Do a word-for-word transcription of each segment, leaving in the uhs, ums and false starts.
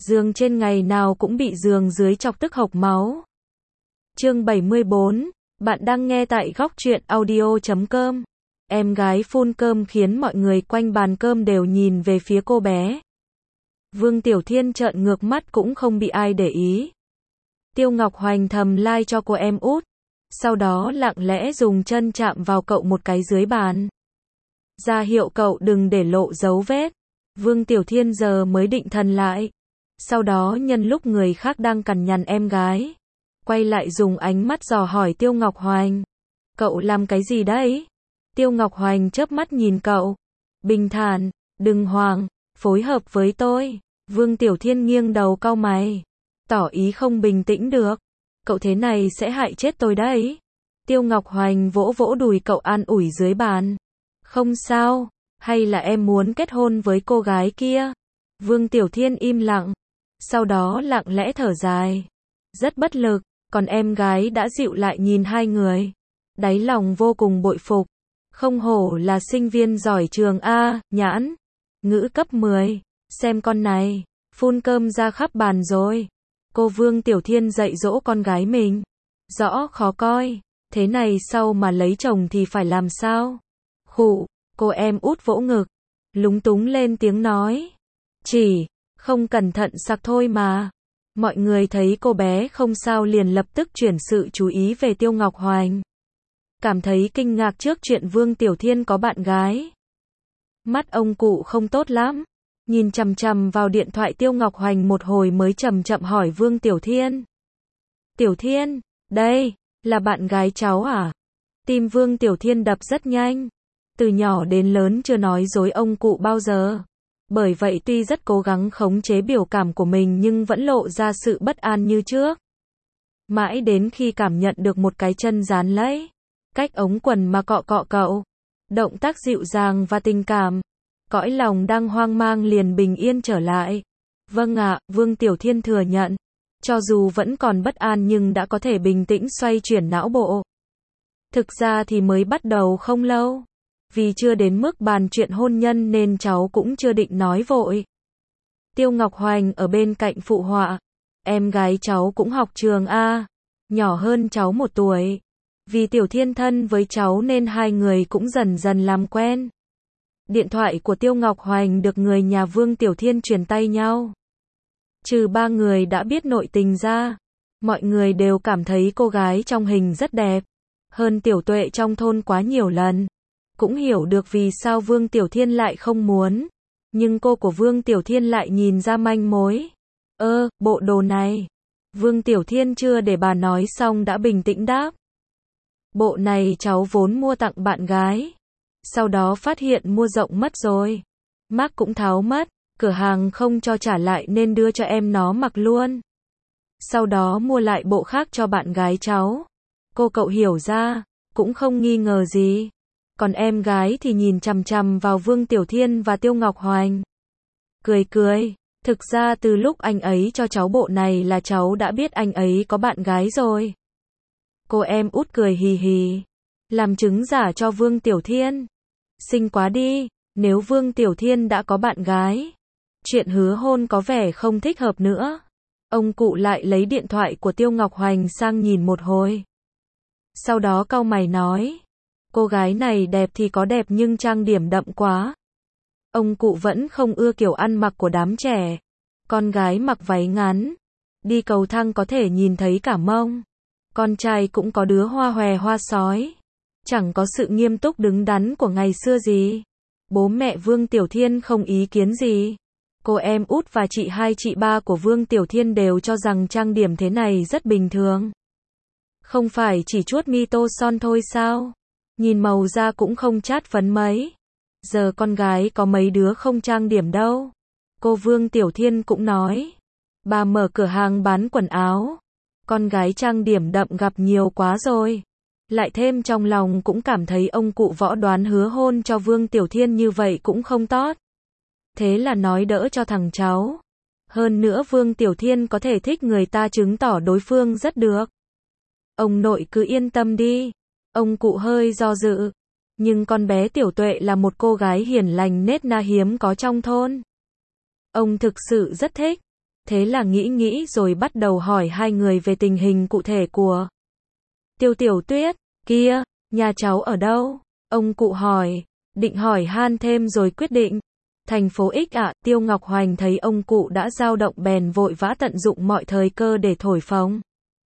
Giường trên ngày nào cũng bị giường dưới chọc tức hộc máu. Chương bảy mươi bốn, bạn đang nghe tại góc truyện audio chấm com. Em gái phun cơm khiến mọi người quanh bàn cơm đều nhìn về phía cô bé. Vương Tiểu Thiên trợn ngược mắt cũng không bị ai để ý. Tiêu Ngọc Hoành thầm like cho cô em út, sau đó lặng lẽ dùng chân chạm vào cậu một cái dưới bàn, ra hiệu cậu đừng để lộ dấu vết. Vương Tiểu Thiên giờ mới định thần lại, sau đó nhân lúc người khác đang cằn nhằn em gái, quay lại dùng ánh mắt dò hỏi Tiêu Ngọc Hoành. Cậu làm cái gì đấy? Tiêu Ngọc Hoành chớp mắt nhìn cậu, bình thản, đừng hoảng, phối hợp với tôi. Vương Tiểu Thiên nghiêng đầu cau mày, tỏ ý không bình tĩnh được. Cậu thế này sẽ hại chết tôi đấy. Tiêu Ngọc Hoành vỗ vỗ đùi cậu an ủi dưới bàn. Không sao, hay là em muốn kết hôn với cô gái kia? Vương Tiểu Thiên im lặng, sau đó lặng lẽ thở dài, rất bất lực, còn em gái đã dịu lại nhìn hai người, đáy lòng vô cùng bội phục. Không hổ là sinh viên giỏi trường A, nhãn, ngữ cấp mười, xem con này, phun cơm ra khắp bàn rồi. Cô Vương Tiểu Thiên dạy dỗ con gái mình, rõ khó coi, thế này sau mà lấy chồng thì phải làm sao? Khụ, cô em út vỗ ngực, lúng túng lên tiếng nói, chỉ, không cẩn thận sặc thôi mà. Mọi người thấy cô bé không sao liền lập tức chuyển sự chú ý về Tiêu Ngọc Hoành, cảm thấy kinh ngạc trước chuyện Vương Tiểu Thiên có bạn gái. Mắt ông cụ không tốt lắm, nhìn chằm chằm vào điện thoại Tiêu Ngọc Hoành một hồi mới chậm chậm hỏi Vương Tiểu Thiên. Tiểu Thiên, đây, là bạn gái cháu à? Tim Vương Tiểu Thiên đập rất nhanh, từ nhỏ đến lớn chưa nói dối ông cụ bao giờ. Bởi vậy tuy rất cố gắng khống chế biểu cảm của mình nhưng vẫn lộ ra sự bất an như trước. Mãi đến khi cảm nhận được một cái chân dán lấy cách ống quần mà cọ cọ cậu, động tác dịu dàng và tình cảm, cõi lòng đang hoang mang liền bình yên trở lại. Vâng ạ, Vương Tiểu Thiên thừa nhận, cho dù vẫn còn bất an nhưng đã có thể bình tĩnh xoay chuyển não bộ. Thực ra thì mới bắt đầu không lâu, vì chưa đến mức bàn chuyện hôn nhân nên cháu cũng chưa định nói vội. Tiêu Ngọc Hoành ở bên cạnh phụ họa, em gái cháu cũng học trường A, nhỏ hơn cháu một tuổi. Vì Tiểu Thiên thân với cháu nên hai người cũng dần dần làm quen. Điện thoại của Tiêu Ngọc Hoành được người nhà Vương Tiểu Thiên truyền tay nhau. Trừ ba người đã biết nội tình ra, mọi người đều cảm thấy cô gái trong hình rất đẹp, hơn Tiểu Tuệ trong thôn quá nhiều lần. Cũng hiểu được vì sao Vương Tiểu Thiên lại không muốn, nhưng cô của Vương Tiểu Thiên lại nhìn ra manh mối. Ơ, bộ đồ này. Vương Tiểu Thiên chưa để bà nói xong đã bình tĩnh đáp. Bộ này cháu vốn mua tặng bạn gái, sau đó phát hiện mua rộng mất rồi. Mác cũng tháo mất, cửa hàng không cho trả lại nên đưa cho em nó mặc luôn. Sau đó mua lại bộ khác cho bạn gái cháu. Cô cậu hiểu ra, cũng không nghi ngờ gì. Còn em gái thì nhìn chằm chằm vào Vương Tiểu Thiên và Tiêu Ngọc Hoành. Cười cười, thực ra từ lúc anh ấy cho cháu bộ này là cháu đã biết anh ấy có bạn gái rồi. Cô em út cười hì hì, làm chứng giả cho Vương Tiểu Thiên. Xinh quá đi, nếu Vương Tiểu Thiên đã có bạn gái, chuyện hứa hôn có vẻ không thích hợp nữa. Ông cụ lại lấy điện thoại của Tiêu Ngọc Hoành sang nhìn một hồi. Sau đó cau mày nói, cô gái này đẹp thì có đẹp nhưng trang điểm đậm quá. Ông cụ vẫn không ưa kiểu ăn mặc của đám trẻ. Con gái mặc váy ngắn, đi cầu thang có thể nhìn thấy cả mông. Con trai cũng có đứa hoa hòe hoa sói. Chẳng có sự nghiêm túc đứng đắn của ngày xưa gì. Bố mẹ Vương Tiểu Thiên không ý kiến gì. Cô em út và chị hai chị ba của Vương Tiểu Thiên đều cho rằng trang điểm thế này rất bình thường. Không phải chỉ chuốt mi tô son thôi sao? Nhìn màu da cũng không chát phấn mấy. Giờ con gái có mấy đứa không trang điểm đâu. Cô Vương Tiểu Thiên cũng nói. Bà mở cửa hàng bán quần áo. Con gái trang điểm đậm gặp nhiều quá rồi. Lại thêm trong lòng cũng cảm thấy ông cụ võ đoán hứa hôn cho Vương Tiểu Thiên như vậy cũng không tốt. Thế là nói đỡ cho thằng cháu. Hơn nữa Vương Tiểu Thiên có thể thích người ta chứng tỏ đối phương rất được. Ông nội cứ yên tâm đi. Ông cụ hơi do dự. Nhưng con bé Tiểu Tuệ là một cô gái hiền lành nết na hiếm có trong thôn. Ông thực sự rất thích. Thế là nghĩ nghĩ rồi bắt đầu hỏi hai người về tình hình cụ thể của Tiêu Tiểu Tuyết. Kia, nhà cháu ở đâu? Ông cụ hỏi. Định hỏi han thêm rồi quyết định. Thành phố X ạ. Tiêu Ngọc Hoành thấy ông cụ đã dao động bèn vội vã tận dụng mọi thời cơ để thổi phồng.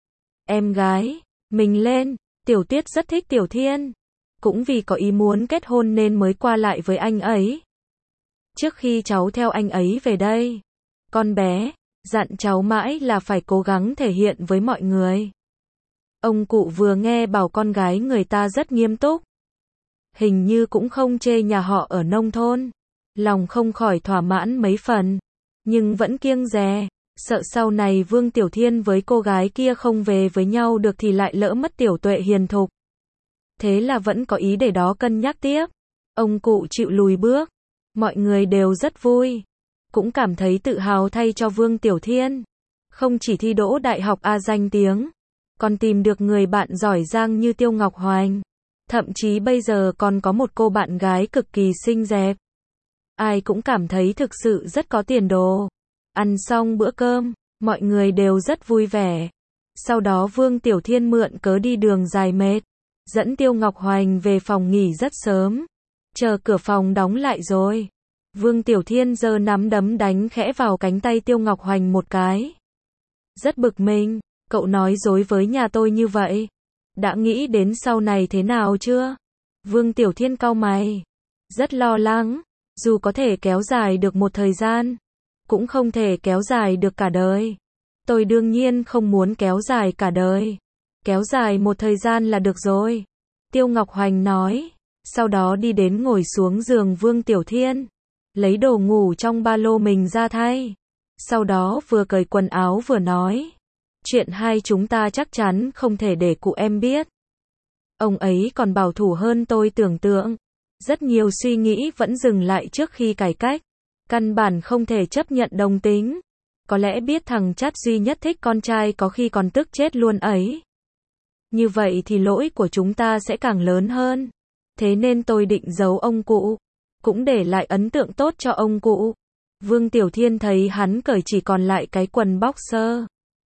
Em gái, mình lên, Tiểu Tuyết rất thích Tiểu Thiên. Cũng vì có ý muốn kết hôn nên mới qua lại với anh ấy. Trước khi cháu theo anh ấy về đây, con bé, dặn cháu mãi là phải cố gắng thể hiện với mọi người. Ông cụ vừa nghe bảo con gái người ta rất nghiêm túc. Hình như cũng không chê nhà họ ở nông thôn. Lòng không khỏi thỏa mãn mấy phần. Nhưng vẫn kiêng dè. Sợ sau này Vương Tiểu Thiên với cô gái kia không về với nhau được thì lại lỡ mất Tiểu Tuệ hiền thục. Thế là vẫn có ý để đó cân nhắc tiếp. Ông cụ chịu lùi bước. Mọi người đều rất vui. Cũng cảm thấy tự hào thay cho Vương Tiểu Thiên. Không chỉ thi đỗ đại học A danh tiếng, còn tìm được người bạn giỏi giang như Tiêu Ngọc Hoành. Thậm chí bây giờ còn có một cô bạn gái cực kỳ xinh đẹp. Ai cũng cảm thấy thực sự rất có tiền đồ. Ăn xong bữa cơm, mọi người đều rất vui vẻ. Sau đó Vương Tiểu Thiên mượn cớ đi đường dài mệt, dẫn Tiêu Ngọc Hoành về phòng nghỉ rất sớm. Chờ cửa phòng đóng lại rồi, Vương Tiểu Thiên giơ nắm đấm đánh khẽ vào cánh tay Tiêu Ngọc Hoành một cái. Rất bực mình, cậu nói dối với nhà tôi như vậy. Đã nghĩ đến sau này thế nào chưa? Vương Tiểu Thiên cau mày. Rất lo lắng, dù có thể kéo dài được một thời gian, cũng không thể kéo dài được cả đời. Tôi đương nhiên không muốn kéo dài cả đời. Kéo dài một thời gian là được rồi. Tiêu Ngọc Hoành nói. Sau đó đi đến ngồi xuống giường Vương Tiểu Thiên. Lấy đồ ngủ trong ba lô mình ra thay. Sau đó vừa cởi quần áo vừa nói. Chuyện hai chúng ta chắc chắn không thể để cụ em biết. Ông ấy còn bảo thủ hơn tôi tưởng tượng. Rất nhiều suy nghĩ vẫn dừng lại trước khi cải cách. Căn bản không thể chấp nhận đồng tính. Có lẽ biết thằng chắt duy nhất thích con trai có khi còn tức chết luôn ấy. Như vậy thì lỗi của chúng ta sẽ càng lớn hơn. Thế nên tôi định giấu ông cụ. Cũng để lại ấn tượng tốt cho ông cụ. Vương Tiểu Thiên thấy hắn cởi chỉ còn lại cái quần boxer.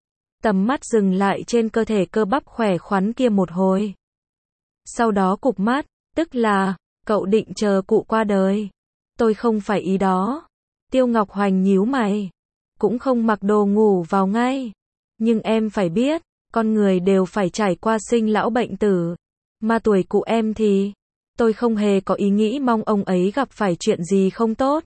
Tầm mắt dừng lại trên cơ thể cơ bắp khỏe khoắn kia một hồi. Sau đó cụp mắt, tức là, cậu định chờ cụ qua đời. Tôi không phải ý đó. Tiêu Ngọc Hoành nhíu mày. Cũng không mặc đồ ngủ vào ngay. Nhưng em phải biết, con người đều phải trải qua sinh lão bệnh tử. Mà tuổi cụ em thì, tôi không hề có ý nghĩ mong ông ấy gặp phải chuyện gì không tốt.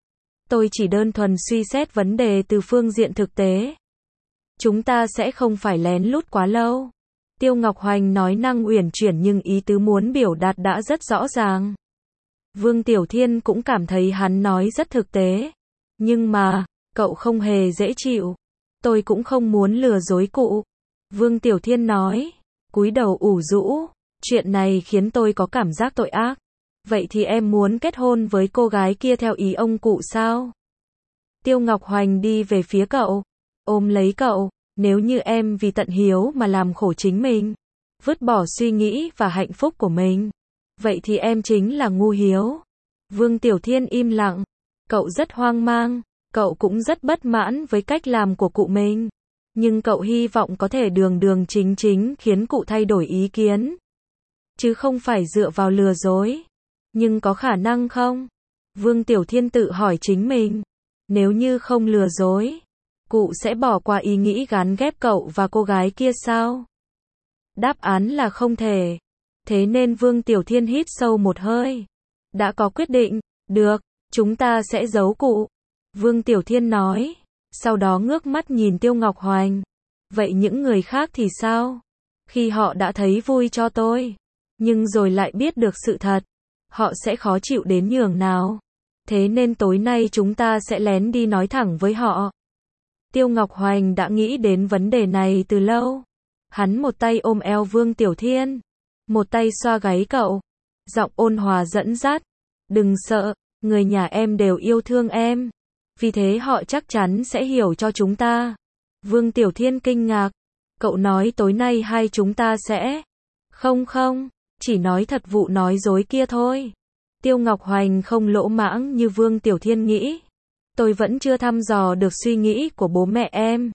Tôi chỉ đơn thuần suy xét vấn đề từ phương diện thực tế. Chúng ta sẽ không phải lén lút quá lâu. Tiêu Ngọc Hoành nói năng uyển chuyển nhưng ý tứ muốn biểu đạt đã rất rõ ràng. Vương Tiểu Thiên cũng cảm thấy hắn nói rất thực tế. Nhưng mà, cậu không hề dễ chịu. Tôi cũng không muốn lừa dối cụ. Vương Tiểu Thiên nói, cúi đầu ủ rũ. Chuyện này khiến tôi có cảm giác tội ác. Vậy thì em muốn kết hôn với cô gái kia theo ý ông cụ sao? Tiêu Ngọc Hoành đi về phía cậu. Ôm lấy cậu. Nếu như em vì tận hiếu mà làm khổ chính mình, vứt bỏ suy nghĩ và hạnh phúc của mình, vậy thì em chính là ngu hiếu. Vương Tiểu Thiên im lặng. Cậu rất hoang mang. Cậu cũng rất bất mãn với cách làm của cụ mình. Nhưng cậu hy vọng có thể đường đường chính chính khiến cụ thay đổi ý kiến. Chứ không phải dựa vào lừa dối. Nhưng có khả năng không? Vương Tiểu Thiên tự hỏi chính mình. Nếu như không lừa dối, cụ sẽ bỏ qua ý nghĩ gán ghép cậu và cô gái kia sao? Đáp án là không thể. Thế nên Vương Tiểu Thiên hít sâu một hơi. Đã có quyết định. Được, chúng ta sẽ giấu cụ. Vương Tiểu Thiên nói. Sau đó ngước mắt nhìn Tiêu Ngọc Hoành. Vậy những người khác thì sao? Khi họ đã thấy vui cho tôi, nhưng rồi lại biết được sự thật, họ sẽ khó chịu đến nhường nào. Thế nên tối nay chúng ta sẽ lén đi nói thẳng với họ. Tiêu Ngọc Hoành đã nghĩ đến vấn đề này từ lâu. Hắn một tay ôm eo Vương Tiểu Thiên, một tay xoa gáy cậu. Giọng ôn hòa dẫn dắt. Đừng sợ, người nhà em đều yêu thương em. Vì thế họ chắc chắn sẽ hiểu cho chúng ta. Vương Tiểu Thiên kinh ngạc. Cậu nói tối nay hai chúng ta sẽ... Không không, chỉ nói thật vụ nói dối kia thôi. Tiêu Ngọc Hoành không lỗ mãng như Vương Tiểu Thiên nghĩ. Tôi vẫn chưa thăm dò được suy nghĩ của bố mẹ em.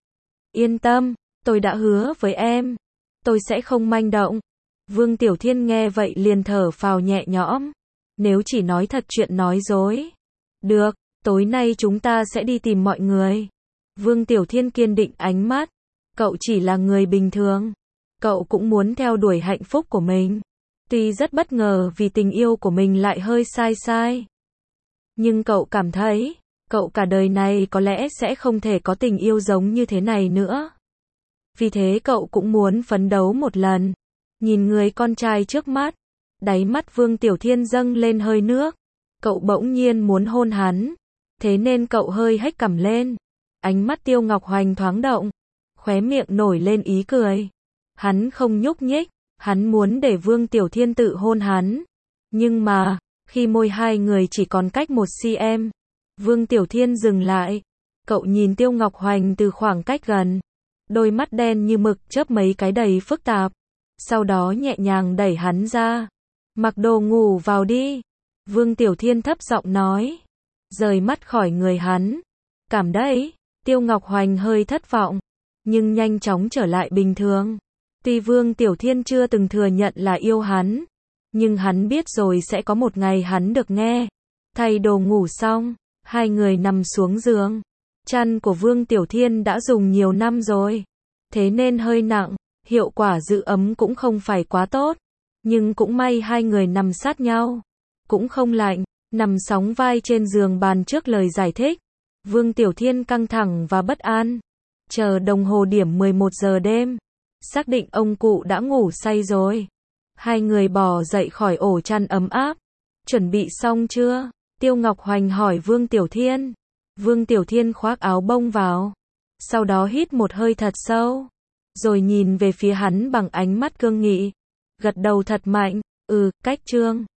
Yên tâm, tôi đã hứa với em. Tôi sẽ không manh động. Vương Tiểu Thiên nghe vậy liền thở phào nhẹ nhõm. Nếu chỉ nói thật chuyện nói dối. Được, tối nay chúng ta sẽ đi tìm mọi người. Vương Tiểu Thiên kiên định ánh mắt. Cậu chỉ là người bình thường. Cậu cũng muốn theo đuổi hạnh phúc của mình. Tuy rất bất ngờ vì tình yêu của mình lại hơi sai sai. Nhưng cậu cảm thấy, cậu cả đời này có lẽ sẽ không thể có tình yêu giống như thế này nữa. Vì thế cậu cũng muốn phấn đấu một lần. Nhìn người con trai trước mắt, đáy mắt Vương Tiểu Thiên dâng lên hơi nước. Cậu bỗng nhiên muốn hôn hắn. Thế nên cậu hơi hếch cằm lên. Ánh mắt Tiêu Ngọc Hoành thoáng động. Khóe miệng nổi lên ý cười. Hắn không nhúc nhích. Hắn muốn để Vương Tiểu Thiên tự hôn hắn. Nhưng mà, khi môi hai người chỉ còn cách một xăng-ti-mét, Vương Tiểu Thiên dừng lại. Cậu nhìn Tiêu Ngọc Hoành từ khoảng cách gần. Đôi mắt đen như mực chớp mấy cái đầy phức tạp. Sau đó nhẹ nhàng đẩy hắn ra. Mặc đồ ngủ vào đi. Vương Tiểu Thiên thấp giọng nói. Rời mắt khỏi người hắn. Cảm đấy. Tiêu Ngọc Hoành hơi thất vọng. Nhưng nhanh chóng trở lại bình thường. Tuy Vương Tiểu Thiên chưa từng thừa nhận là yêu hắn. Nhưng hắn biết rồi sẽ có một ngày hắn được nghe. Thay đồ ngủ xong. Hai người nằm xuống giường. Chăn của Vương Tiểu Thiên đã dùng nhiều năm rồi. Thế nên hơi nặng. Hiệu quả giữ ấm cũng không phải quá tốt. Nhưng cũng may hai người nằm sát nhau. Cũng không lạnh. Nằm sóng vai trên giường bàn trước lời giải thích. Vương Tiểu Thiên căng thẳng và bất an. Chờ đồng hồ điểm mười một giờ đêm. Xác định ông cụ đã ngủ say rồi. Hai người bò dậy khỏi ổ chăn ấm áp. Chuẩn bị xong chưa? Tiêu Ngọc Hoành hỏi Vương Tiểu Thiên. Vương Tiểu Thiên khoác áo bông vào. Sau đó hít một hơi thật sâu. Rồi nhìn về phía hắn bằng ánh mắt cương nghị. Gật đầu thật mạnh. Ừ, cách trương.